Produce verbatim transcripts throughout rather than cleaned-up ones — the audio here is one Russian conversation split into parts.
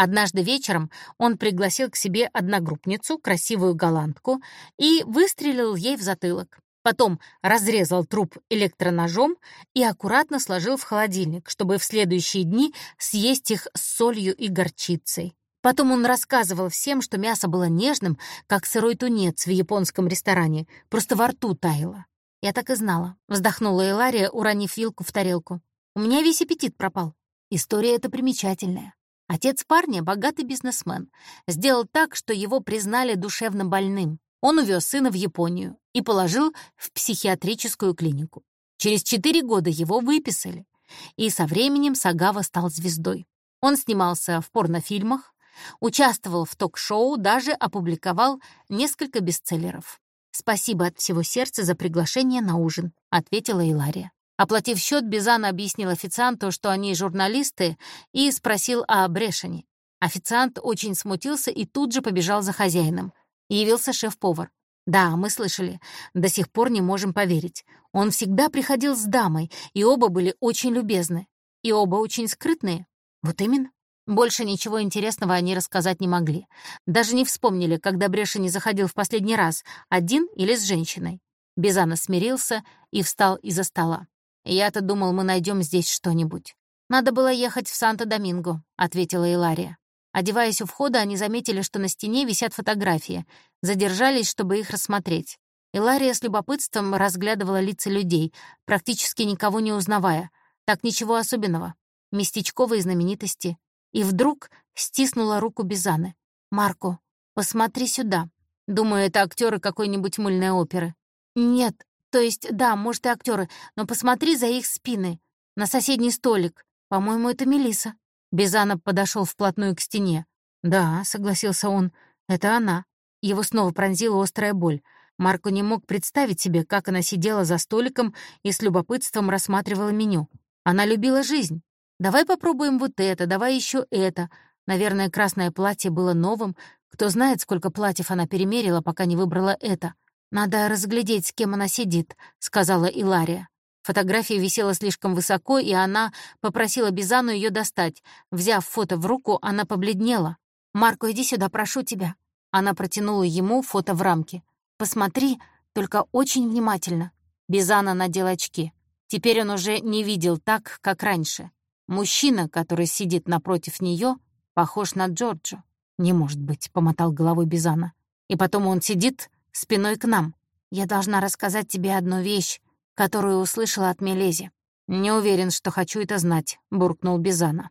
Однажды вечером он пригласил к себе одногруппницу, красивую голландку, и выстрелил ей в затылок. Потом разрезал труп электроножом и аккуратно сложил в холодильник, чтобы в следующие дни съесть их с солью и горчицей. Потом он рассказывал всем, что мясо было нежным, как сырой тунец в японском ресторане, просто во рту таяло. «Я так и знала», — вздохнула Илария, уронив вилку в тарелку. «У меня весь аппетит пропал. История эта примечательная. Отец парня — богатый бизнесмен. Сделал так, что его признали душевно больным. Он увез сына в Японию и положил в психиатрическую клинику. Через четыре года его выписали, и со временем Сагава стал звездой. Он снимался в порнофильмах, участвовал в ток-шоу, даже опубликовал несколько бестселлеров. «Спасибо от всего сердца за приглашение на ужин», — ответила Илария. Оплатив счет, Бизана объяснил официанту, что они журналисты, и спросил о Брешине. Официант очень смутился и тут же побежал за хозяином. Явился шеф-повар. «Да, мы слышали. До сих пор не можем поверить. Он всегда приходил с дамой, и оба были очень любезны. И оба очень скрытные». «Вот именно». Больше ничего интересного они рассказать не могли. Даже не вспомнили, когда Брешини заходил в последний раз, один или с женщиной. Бизана смирился и встал из-за стола. «Я-то думал, мы найдем здесь что-нибудь». «Надо было ехать в Санто-Доминго», — ответила Илария. Одеваясь у входа, они заметили, что на стене висят фотографии. Задержались, чтобы их рассмотреть. Илария с любопытством разглядывала лица людей, практически никого не узнавая. Так ничего особенного. Местечковые знаменитости. И вдруг стиснула руку Бизаны. «Марко, посмотри сюда. Думаю, это актеры какой-нибудь мыльной оперы». «Нет, то есть, да, может, и актеры, но посмотри за их спины. На соседний столик. По-моему, это Мелисса». Бизана подошел вплотную к стене. «Да», — согласился он, — «это она». Его снова пронзила острая боль. Марко не мог представить себе, как она сидела за столиком и с любопытством рассматривала меню. Она любила жизнь. «Давай попробуем вот это, давай еще это». Наверное, красное платье было новым. Кто знает, сколько платьев она перемерила, пока не выбрала это. «Надо разглядеть, с кем она сидит», — сказала Илария. Фотография висела слишком высоко, и она попросила Бизану ее достать. Взяв фото в руку, она побледнела. «Марко, иди сюда, прошу тебя». Она протянула ему фото в рамке. «Посмотри, только очень внимательно». Бизана надел очки. Теперь он уже не видел так, как раньше. Мужчина, который сидит напротив нее, похож на Джорджо. «Не может быть», — помотал головой Бизана. «И потом он сидит спиной к нам. Я должна рассказать тебе одну вещь, которую услышала от Мелези». «Не уверен, что хочу это знать», — буркнул Бизана.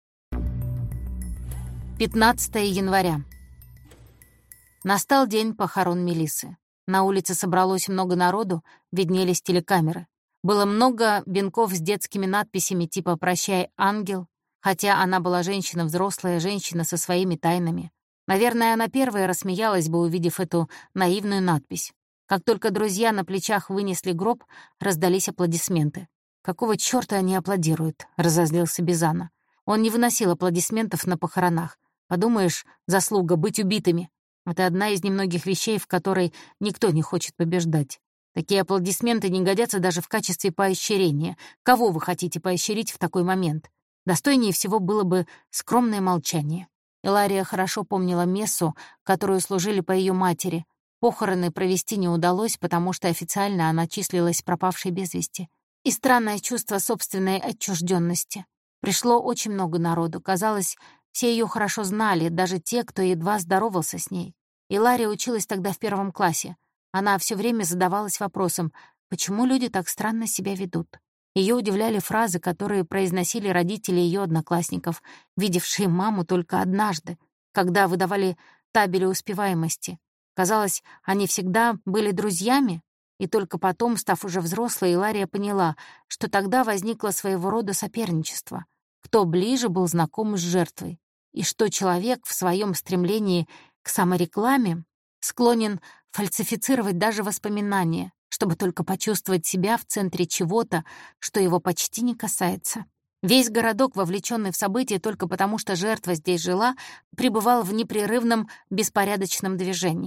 пятнадцатое января. Настал день похорон Мелиссы. На улице собралось много народу, виднелись телекамеры. Было много венков с детскими надписями типа «Прощай, ангел», хотя она была женщина, взрослая женщина со своими тайнами. Наверное, она первая рассмеялась бы, увидев эту наивную надпись. Как только друзья на плечах вынесли гроб, раздались аплодисменты. «Какого чёрта они аплодируют?» — разозлился Бизана. Он не выносил аплодисментов на похоронах. Подумаешь, заслуга — быть убитыми. Это одна из немногих вещей, в которой никто не хочет побеждать. Такие аплодисменты не годятся даже в качестве поощрения. Кого вы хотите поощрить в такой момент? Достойнее всего было бы скромное молчание. Илария хорошо помнила мессу, которую служили по ее матери. Похороны провести не удалось, потому что официально она числилась пропавшей без вести. И странное чувство собственной отчужденности. Пришло очень много народу. Казалось, все ее хорошо знали, даже те, кто едва здоровался с ней. Илария училась тогда в первом классе. Она все время задавалась вопросом, почему люди так странно себя ведут. Ее удивляли фразы, которые произносили родители ее одноклассников, видевшие маму только однажды, когда выдавали табели успеваемости. Казалось, они всегда были друзьями, и только потом, став уже взрослой, Илария поняла, что тогда возникло своего рода соперничество. Кто ближе был знаком с жертвой, и что человек в своем стремлении к саморекламе склонен фальсифицировать даже воспоминания, чтобы только почувствовать себя в центре чего-то, что его почти не касается. Весь городок, вовлеченный в события только потому, что жертва здесь жила, пребывал в непрерывном беспорядочном движении.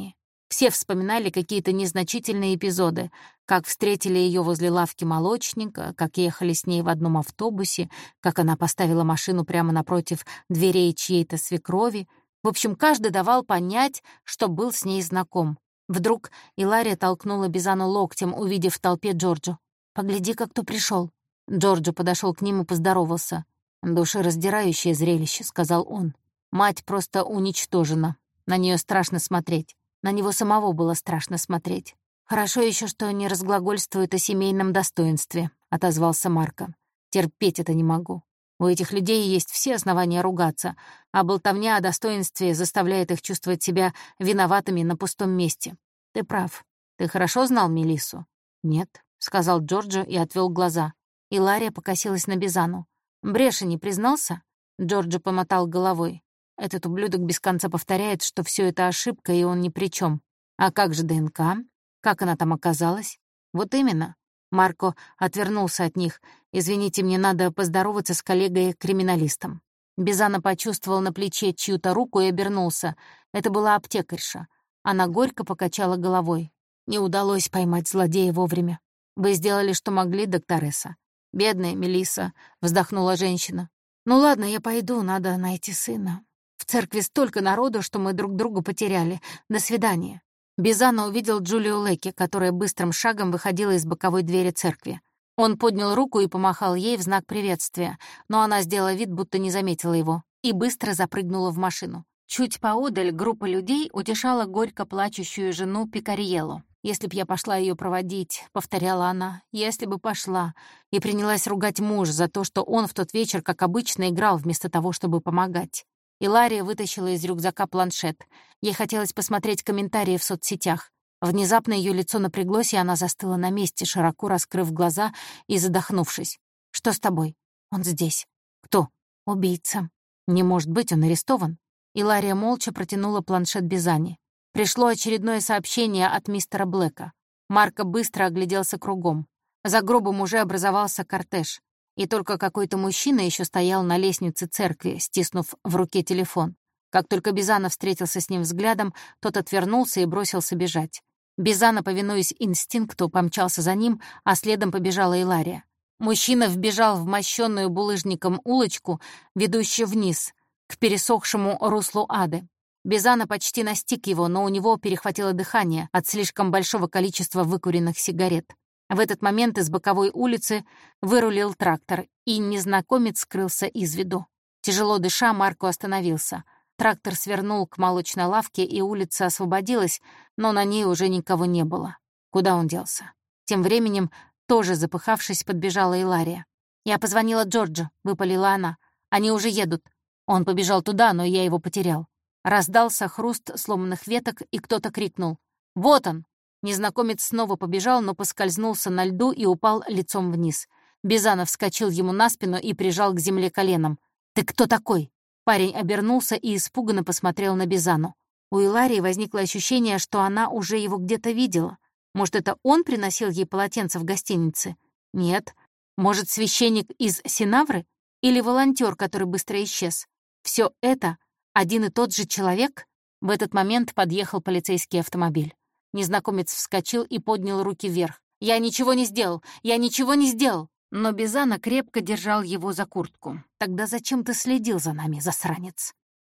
Все вспоминали какие-то незначительные эпизоды, как встретили ее возле лавки молочника, как ехали с ней в одном автобусе, как она поставила машину прямо напротив дверей чьей-то свекрови. В общем, каждый давал понять, что был с ней знаком. Вдруг Илария толкнула Бизану локтем, увидев в толпе Джорджо. «Погляди-ка, кто пришел. Джорджо подошел к ним и поздоровался. «Душераздирающее зрелище», — сказал он. «Мать просто уничтожена. На нее страшно смотреть. На него самого было страшно смотреть. Хорошо еще, что не разглагольствует о семейном достоинстве», — отозвался Марко. «Терпеть это не могу. У этих людей есть все основания ругаться, а болтовня о достоинстве заставляет их чувствовать себя виноватыми на пустом месте. Ты прав. Ты хорошо знал Мелиссу?» «Нет», — сказал Джорджо и отвел глаза. Илария покосилась на Бизану. «Бреша не признался?» Джорджо помотал головой. «Этот ублюдок без конца повторяет, что все это ошибка, и он ни при чем. А как же ДНК? Как она там оказалась?» «Вот именно». Марко отвернулся от них. «Извините, мне надо поздороваться с коллегой-криминалистом». Бизана почувствовал на плече чью-то руку и обернулся. Это была аптекарша. Она горько покачала головой. «Не удалось поймать злодея вовремя. Вы сделали, что могли, докторесса». «Бедная Мелисса», — вздохнула женщина. «Ну ладно, я пойду, надо найти сына. В церкви столько народу, что мы друг друга потеряли. До свидания». Бизана увидел Джулию Лекки, которая быстрым шагом выходила из боковой двери церкви. Он поднял руку и помахал ей в знак приветствия, но она сделала вид, будто не заметила его, и быстро запрыгнула в машину. Чуть поодаль группа людей утешала горько плачущую жену Пикариелло. «Если б я пошла ее проводить», — повторяла она, — «если бы пошла», и принялась ругать мужа за то, что он в тот вечер, как обычно, играл вместо того, чтобы помогать. Илария вытащила из рюкзака планшет. Ей хотелось посмотреть комментарии в соцсетях. Внезапно ее лицо напряглось, и она застыла на месте, широко раскрыв глаза и задохнувшись. «Что с тобой?» «Он здесь». «Кто?» «Убийца». «Не может быть, он арестован». Илария молча протянула планшет Бизани. Пришло очередное сообщение от мистера Блэка. Марко быстро огляделся кругом. За гробом уже образовался кортеж, и только какой-то мужчина еще стоял на лестнице церкви, стиснув в руке телефон. Как только Бизана встретился с ним взглядом, тот отвернулся и бросился бежать. Бизана, повинуясь инстинкту, помчался за ним, а следом побежала Илария. Мужчина вбежал в мощенную булыжником улочку, ведущую вниз, к пересохшему руслу Ады. Бизана почти настиг его, но у него перехватило дыхание от слишком большого количества выкуренных сигарет. В этот момент из боковой улицы вырулил трактор, и незнакомец скрылся из виду. Тяжело дыша, Марко остановился. Трактор свернул к молочной лавке, и улица освободилась, но на ней уже никого не было. Куда он делся? Тем временем, тоже запыхавшись, подбежала Илария. «Я позвонила Джорджу», — выпалила она. «Они уже едут». Он побежал туда, но я его потерял. Раздался хруст сломанных веток, и кто-то крикнул: «Вот он!». Незнакомец снова побежал, но поскользнулся на льду и упал лицом вниз. Бизана вскочил ему на спину и прижал к земле коленом. «Ты кто такой?» Парень обернулся и испуганно посмотрел на Бизану. У Иларии возникло ощущение, что она уже его где-то видела. Может, это он приносил ей полотенце в гостинице? Нет. Может, священник из Синавры? Или волонтер, который быстро исчез? Все это один и тот же человек? В этот момент подъехал полицейский автомобиль. Незнакомец вскочил и поднял руки вверх. «Я ничего не сделал! Я ничего не сделал!» Но Бизана крепко держал его за куртку. «Тогда зачем ты следил за нами, засранец?»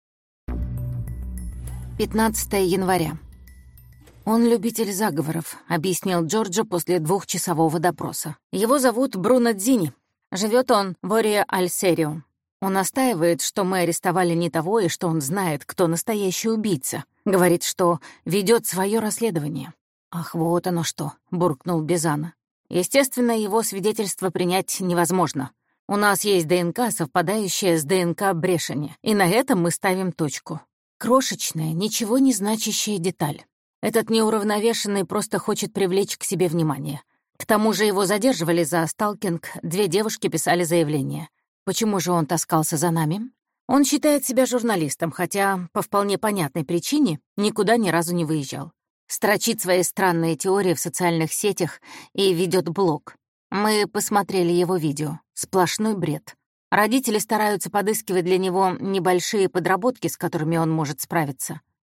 пятнадцатого января. «Он любитель заговоров», — объяснил Джорджо после двухчасового допроса. «Его зовут Бруно Дзини. Живет он в Ориа-Аль-Серио. Он настаивает, что мы арестовали не того и что он знает, кто настоящий убийца. Говорит, что ведет свое расследование». «Ах, вот оно что», — буркнул Бизана. «Естественно, его свидетельство принять невозможно. У нас есть ДНК, совпадающая с ДНК Брешани, и на этом мы ставим точку. Крошечная, ничего не значащая деталь. Этот неуравновешенный просто хочет привлечь к себе внимание. К тому же его задерживали за сталкинг, две девушки писали заявление. Почему же он таскался за нами? Он считает себя журналистом, хотя, по вполне понятной причине, никуда ни разу не выезжал. Строчит свои странные теории в социальных сетях и ведет блог. Мы посмотрели его видео. Сплошной бред. Родители стараются подыскивать для него небольшие подработки, с которыми он может справиться.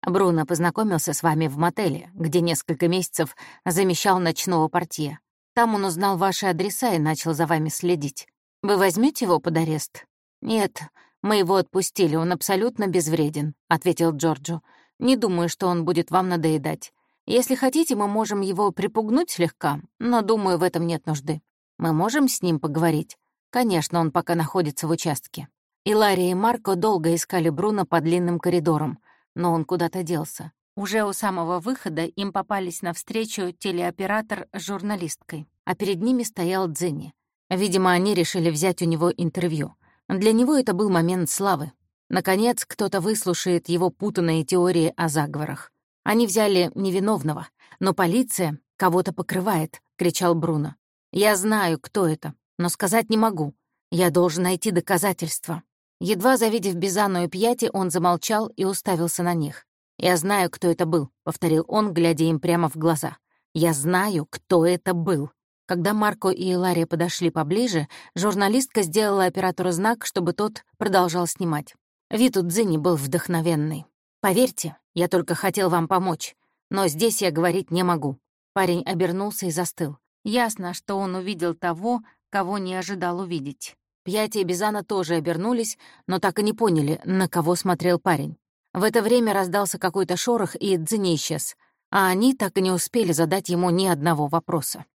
Бруно познакомился с вами в мотеле, где несколько месяцев замещал ночного портье. Там он узнал ваши адреса и начал за вами следить. Вы возьмете его под арест?» «Нет, мы его отпустили, он абсолютно безвреден», — ответил Джорджо. «Не думаю, что он будет вам надоедать. Если хотите, мы можем его припугнуть слегка, но, думаю, в этом нет нужды. Мы можем с ним поговорить? Конечно, он пока находится в участке». Илария и Марко долго искали Бруно по длинным коридорам, но он куда-то делся. Уже у самого выхода им попались навстречу телеоператор с журналисткой, а перед ними стоял Дзенни. Видимо, они решили взять у него интервью. Для него это был момент славы. Наконец, кто-то выслушает его путанные теории о заговорах. Они взяли невиновного, но полиция кого-то покрывает, — кричал Бруно. «Я знаю, кто это, но сказать не могу. Я должен найти доказательства». Едва завидев Бизанну и Пьяти, он замолчал и уставился на них. «Я знаю, кто это был», — повторил он, глядя им прямо в глаза. «Я знаю, кто это был». Когда Марко и Илария подошли поближе, журналистка сделала оператору знак, чтобы тот продолжал снимать. Вид у Дзинни был вдохновенный. «Поверьте, я только хотел вам помочь, но здесь я говорить не могу». Парень обернулся и застыл. Ясно, что он увидел того, кого не ожидал увидеть. Пьяти и Бизана тоже обернулись, но так и не поняли, на кого смотрел парень. В это время раздался какой-то шорох, и Дзинни исчез, а они так и не успели задать ему ни одного вопроса.